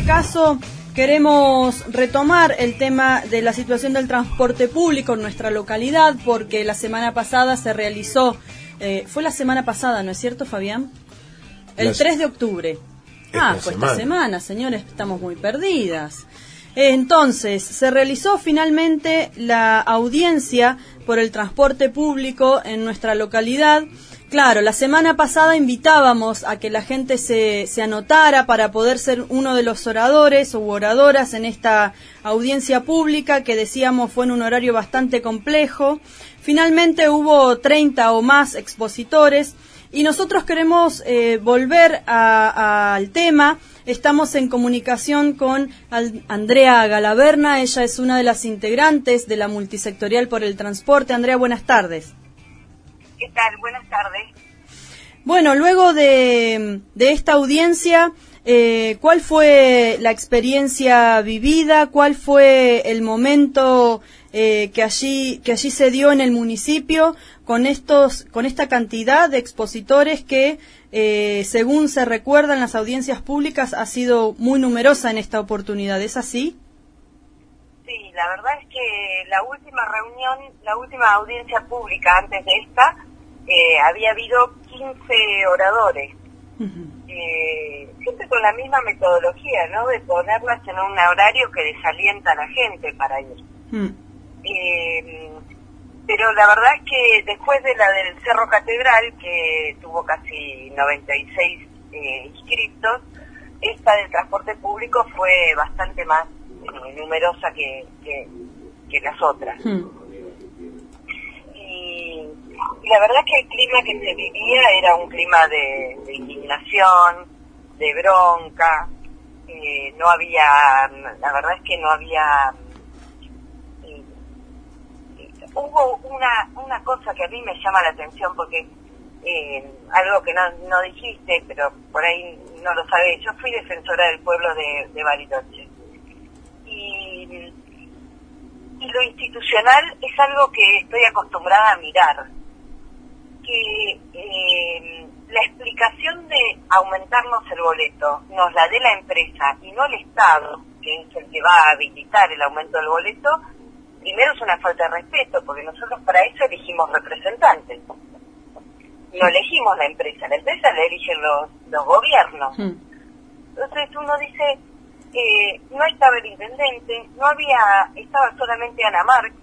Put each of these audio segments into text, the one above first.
este caso queremos retomar el tema de la situación del transporte público en nuestra localidad, porque la semana pasada se realizó, fue la semana pasada, ¿no es cierto, Fabián? El 3 de octubre. Fue esta semana, señores, estamos muy perdidas. Entonces, se realizó finalmente la audiencia por el transporte público en nuestra localidad. Claro, la semana pasada invitábamos a que la gente se anotara para poder ser uno de los oradores u oradoras en esta audiencia pública, que decíamos fue en un horario bastante complejo. Finalmente hubo 30 o más expositores y nosotros queremos volver al tema. Estamos en comunicación con Andrea Galaverna, ella es una de las integrantes de la multisectorial por el transporte. Andrea, buenas tardes. ¿Qué tal? Buenas tardes. Bueno, luego de esta audiencia, ¿cuál fue la experiencia vivida? ¿Cuál fue el momento que allí se dio en el municipio con esta cantidad de expositores que, según se recuerda en las audiencias públicas, ha sido muy numerosa en esta oportunidad? ¿Es así? Sí, la verdad es que la última audiencia pública antes de esta, había habido 15 oradores, siempre con la misma metodología, ¿no? De ponerlas en un horario que desalienta a la gente para ir. Pero la verdad es que después de la del Cerro Catedral, que tuvo casi 96 inscriptos, esta del transporte público fue bastante más numerosa que las otras. Y la verdad es que el clima que se vivía era un clima de indignación, de bronca. No había, la verdad es que no había, hubo una cosa que a mí me llama la atención, porque algo que no dijiste, pero por ahí no lo sabés. Yo fui defensora del pueblo de Bariloche, y lo institucional es algo que estoy acostumbrada a mirar, que la explicación de aumentarnos el boleto nos la dé la empresa y no el Estado, que es el que va a habilitar el aumento del boleto. Primero es una falta de respeto, porque nosotros para eso elegimos representantes. No elegimos la empresa la eligen los gobiernos. Entonces uno dice, no estaba el intendente, estaba solamente Ana Marc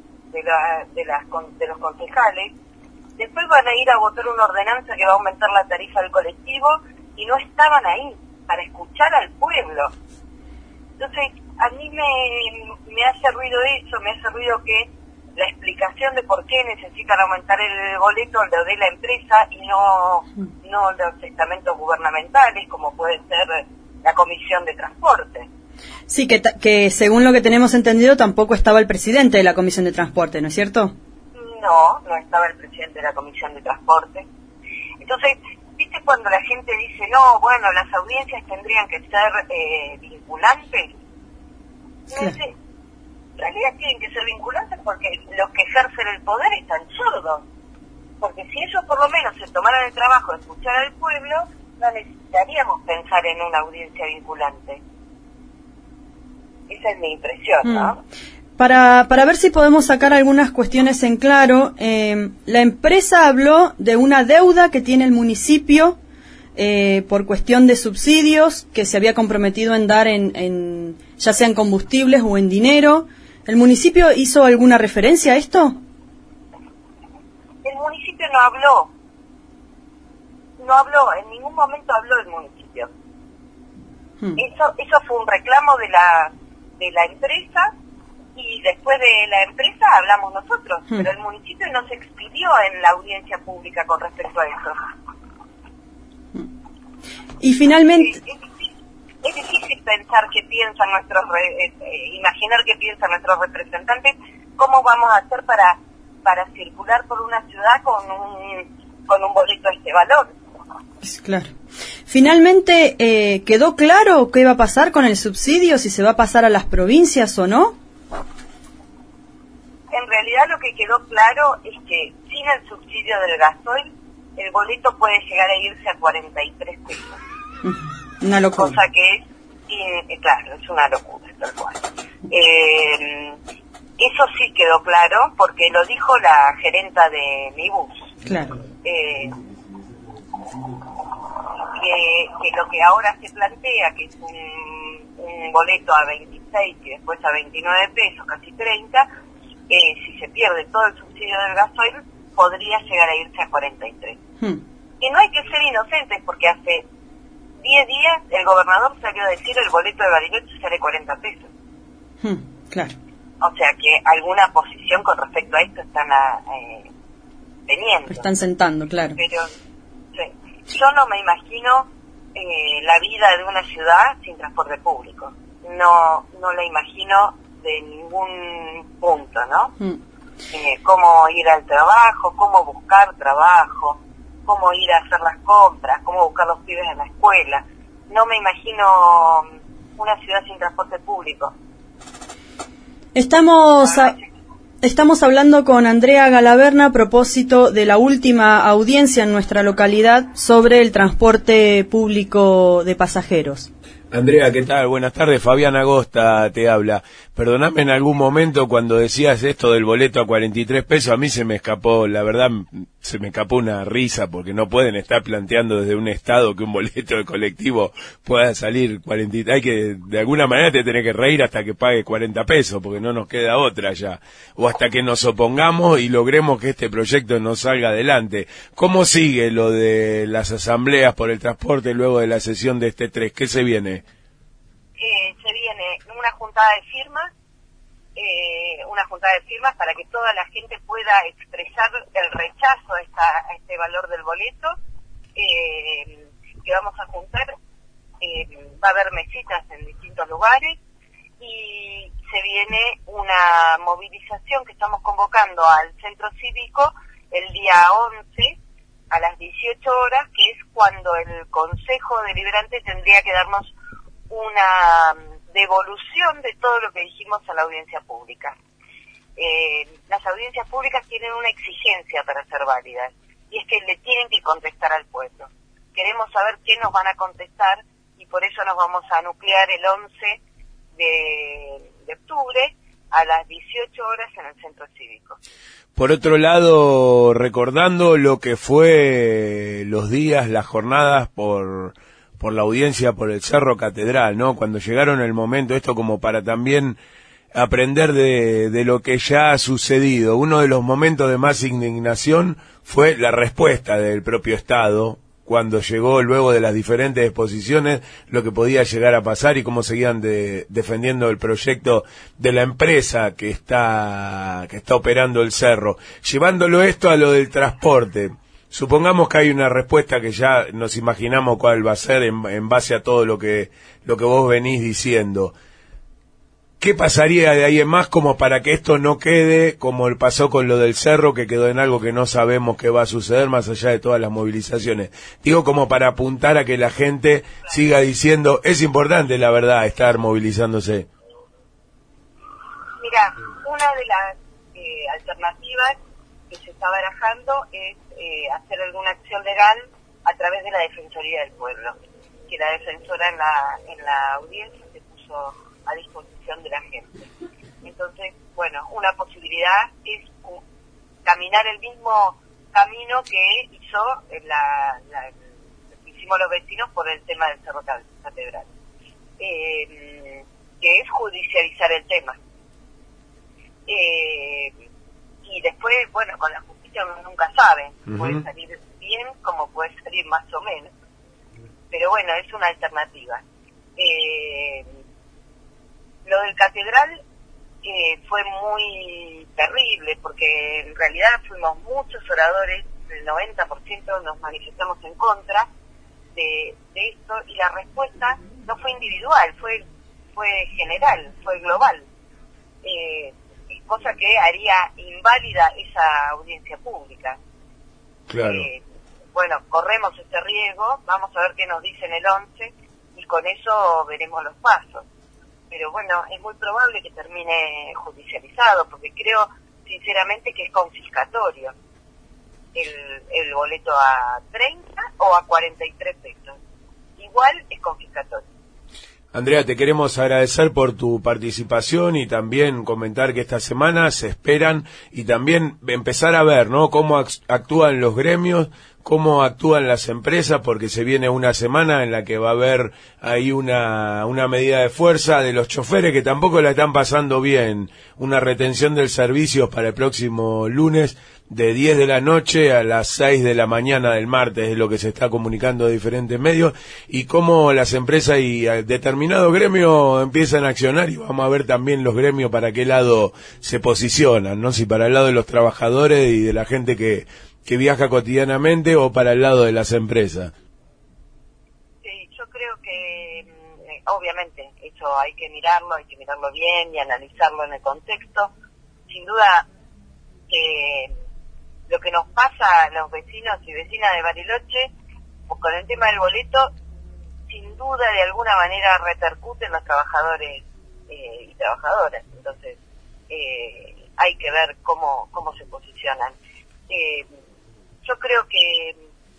de los concejales. Después van a ir a votar una ordenanza que va a aumentar la tarifa del colectivo y no estaban ahí para escuchar al pueblo. Entonces, a mí me hace ruido eso, me hace ruido que la explicación de por qué necesitan aumentar el boleto lo de la empresa y no los estamentos gubernamentales, como puede ser la Comisión de Transporte. Sí, que según lo que tenemos entendido tampoco estaba el presidente de la Comisión de Transporte, ¿no es cierto? No estaba el presidente de la Comisión de Transporte. Entonces, ¿viste cuando la gente dice, no, bueno, las audiencias tendrían que ser vinculantes? Claro. En realidad tienen que ser vinculantes porque los que ejercen el poder están sordos. Porque si ellos por lo menos se tomaran el trabajo de escuchar al pueblo, no necesitaríamos pensar en una audiencia vinculante. Esa es mi impresión, ¿no? Para ver si podemos sacar algunas cuestiones en claro, la empresa habló de una deuda que tiene el municipio por cuestión de subsidios que se había comprometido en dar ya sea en combustibles o en dinero. ¿El municipio hizo alguna referencia a esto? El municipio no habló, en ningún momento habló el municipio. Eso fue un reclamo de la empresa, y después de la empresa hablamos nosotros, pero el municipio no se expidió en la audiencia pública con respecto a eso. Y finalmente... Es difícil pensar qué piensan imaginar qué piensan nuestros representantes, cómo vamos a hacer para circular por una ciudad con un boleto de este valor. Claro. Finalmente, ¿quedó claro qué va a pasar con el subsidio, si se va a pasar a las provincias o no? En realidad lo que quedó claro es que sin el subsidio del gasoil, el boleto puede llegar a irse a 43 pesos. Una locura. Cosa que es Claro, es una locura, tal cual. Eso sí quedó claro porque lo dijo la gerenta de mi bus. Claro. Que lo que ahora se plantea, que es un boleto a 26 y después a 29 pesos, casi 30, si se pierde todo el subsidio del gasoil, podría llegar a irse a 43. Y no hay que ser inocentes porque hace 10 días el gobernador salió a decir el boleto de Bariloche sale 40 pesos. Claro. O sea que alguna posición con respecto a esto están teniendo. Están sentando, claro. Pero sí, yo no me imagino la vida de una ciudad sin transporte público. No la imagino de ningún punto, ¿no? Cómo ir al trabajo, cómo buscar trabajo, cómo ir a hacer las compras, cómo buscar los pibes en la escuela. No me imagino una ciudad sin transporte público. Estamos hablando con Andrea Galaverna a propósito de la última audiencia en nuestra localidad sobre el transporte público de pasajeros. Andrea, ¿qué tal? Buenas tardes, Fabián Agosta te habla. Perdóname, en algún momento cuando decías esto del boleto a 43 pesos, a mí se me escapó, la verdad, se me escapó una risa, porque no pueden estar planteando desde un estado que un boleto de colectivo pueda salir 40, hay que, de alguna manera te tenés que reír hasta que pague 40 pesos, porque no nos queda otra ya, o hasta que nos opongamos y logremos que este proyecto no salga adelante. ¿Cómo sigue lo de las asambleas por el transporte luego de la sesión de este 3? ¿Qué se viene? Se viene una juntada de firmas para que toda la gente pueda expresar el rechazo a este valor del boleto, que vamos a juntar. Va a haber mesitas en distintos lugares y se viene una movilización que estamos convocando al centro cívico el día 11 a las 18 horas, que es cuando el Consejo Deliberante tendría que darnos una devolución de todo lo que dijimos a la audiencia pública. Las audiencias públicas tienen una exigencia para ser válidas, y es que le tienen que contestar al pueblo. Queremos saber qué nos van a contestar, y por eso nos vamos a nuclear el 11 de octubre a las 18 horas en el centro cívico. Por otro lado, recordando lo que fue los días, las jornadas por la audiencia por el Cerro Catedral, ¿no? Cuando llegaron el momento, esto como para también aprender de lo que ya ha sucedido. Uno de los momentos de más indignación fue la respuesta del propio Estado, cuando llegó luego de las diferentes exposiciones, lo que podía llegar a pasar y cómo seguían defendiendo el proyecto de la empresa que está operando el cerro. Llevándolo esto a lo del transporte. Supongamos que hay una respuesta que ya nos imaginamos cuál va a ser en base a todo lo que vos venís diciendo. ¿Qué pasaría de ahí en más como para que esto no quede como pasó con lo del cerro, que quedó en algo que no sabemos qué va a suceder más allá de todas las movilizaciones? Digo, como para apuntar a que la gente siga diciendo, es importante la verdad estar movilizándose. Mira, una de las alternativas que se está barajando es hacer alguna acción legal a través de la Defensoría del Pueblo, que la defensora en la audiencia se puso a disposición de la gente. Entonces, bueno, una posibilidad es caminar el mismo camino que hicimos los vecinos por el tema del Cerro Catedral, que es judicializar el tema. Y después, bueno, con la justicia uno nunca sabe, puede salir bien como puede salir más o menos, pero bueno, es una alternativa. Lo del Catedral fue muy terrible, porque en realidad fuimos muchos oradores, el 90% nos manifestamos en contra de esto, y la respuesta no fue individual, fue general, fue global, cosa que haría inválida esa audiencia pública. Claro. Bueno, corremos este riesgo, vamos a ver qué nos dicen el 11 y con eso veremos los pasos. Pero bueno, es muy probable que termine judicializado, porque creo sinceramente que es confiscatorio el boleto a 30 o a 43 pesos. Igual es confiscatorio. Andrea, te queremos agradecer por tu participación y también comentar que esta semana se esperan y también empezar a ver, ¿no?, cómo actúan los gremios, cómo actúan las empresas, porque se viene una semana en la que va a haber ahí una medida de fuerza de los choferes que tampoco la están pasando bien, una retención del servicio para el próximo lunes de 10 de la noche a las 6 de la mañana del martes, es lo que se está comunicando de diferentes medios, y cómo las empresas y determinados gremios empiezan a accionar, y vamos a ver también los gremios para qué lado se posicionan, ¿no? Si para el lado de los trabajadores y de la gente que viaja cotidianamente o para el lado de las empresas. Sí, yo creo que obviamente eso hay que mirarlo bien y analizarlo en el contexto. Sin duda que lo que nos pasa a los vecinos y vecinas de Bariloche con el tema del boleto, sin duda de alguna manera repercute en los trabajadores y trabajadoras. Entonces hay que ver cómo se posicionan. Yo creo que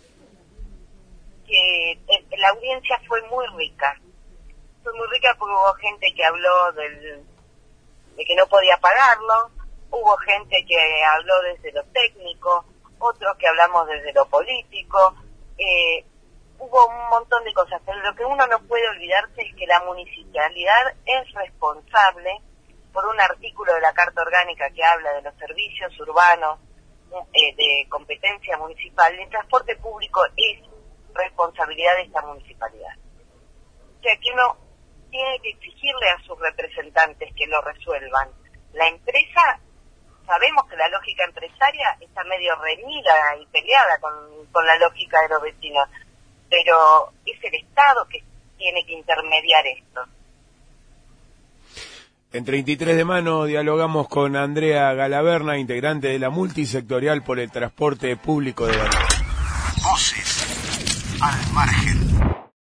la audiencia fue muy rica porque hubo gente que habló de que no podía pagarlo, hubo gente que habló desde lo técnico, otros que hablamos desde lo político, hubo un montón de cosas, pero lo que uno no puede olvidarse es que la municipalidad es responsable por un artículo de la Carta Orgánica que habla de los servicios urbanos de competencia municipal. El transporte público es responsabilidad de esta municipalidad. O sea que uno tiene que exigirle a sus representantes que lo resuelvan. La empresa, sabemos que la lógica empresaria está medio reñida y peleada con la lógica de los vecinos, pero es el Estado que tiene que intermediar esto. En 33 de mano dialogamos con Andrea Galaverna, integrante de la Multisectorial por el Transporte Público de Bariloche. Voces al margen.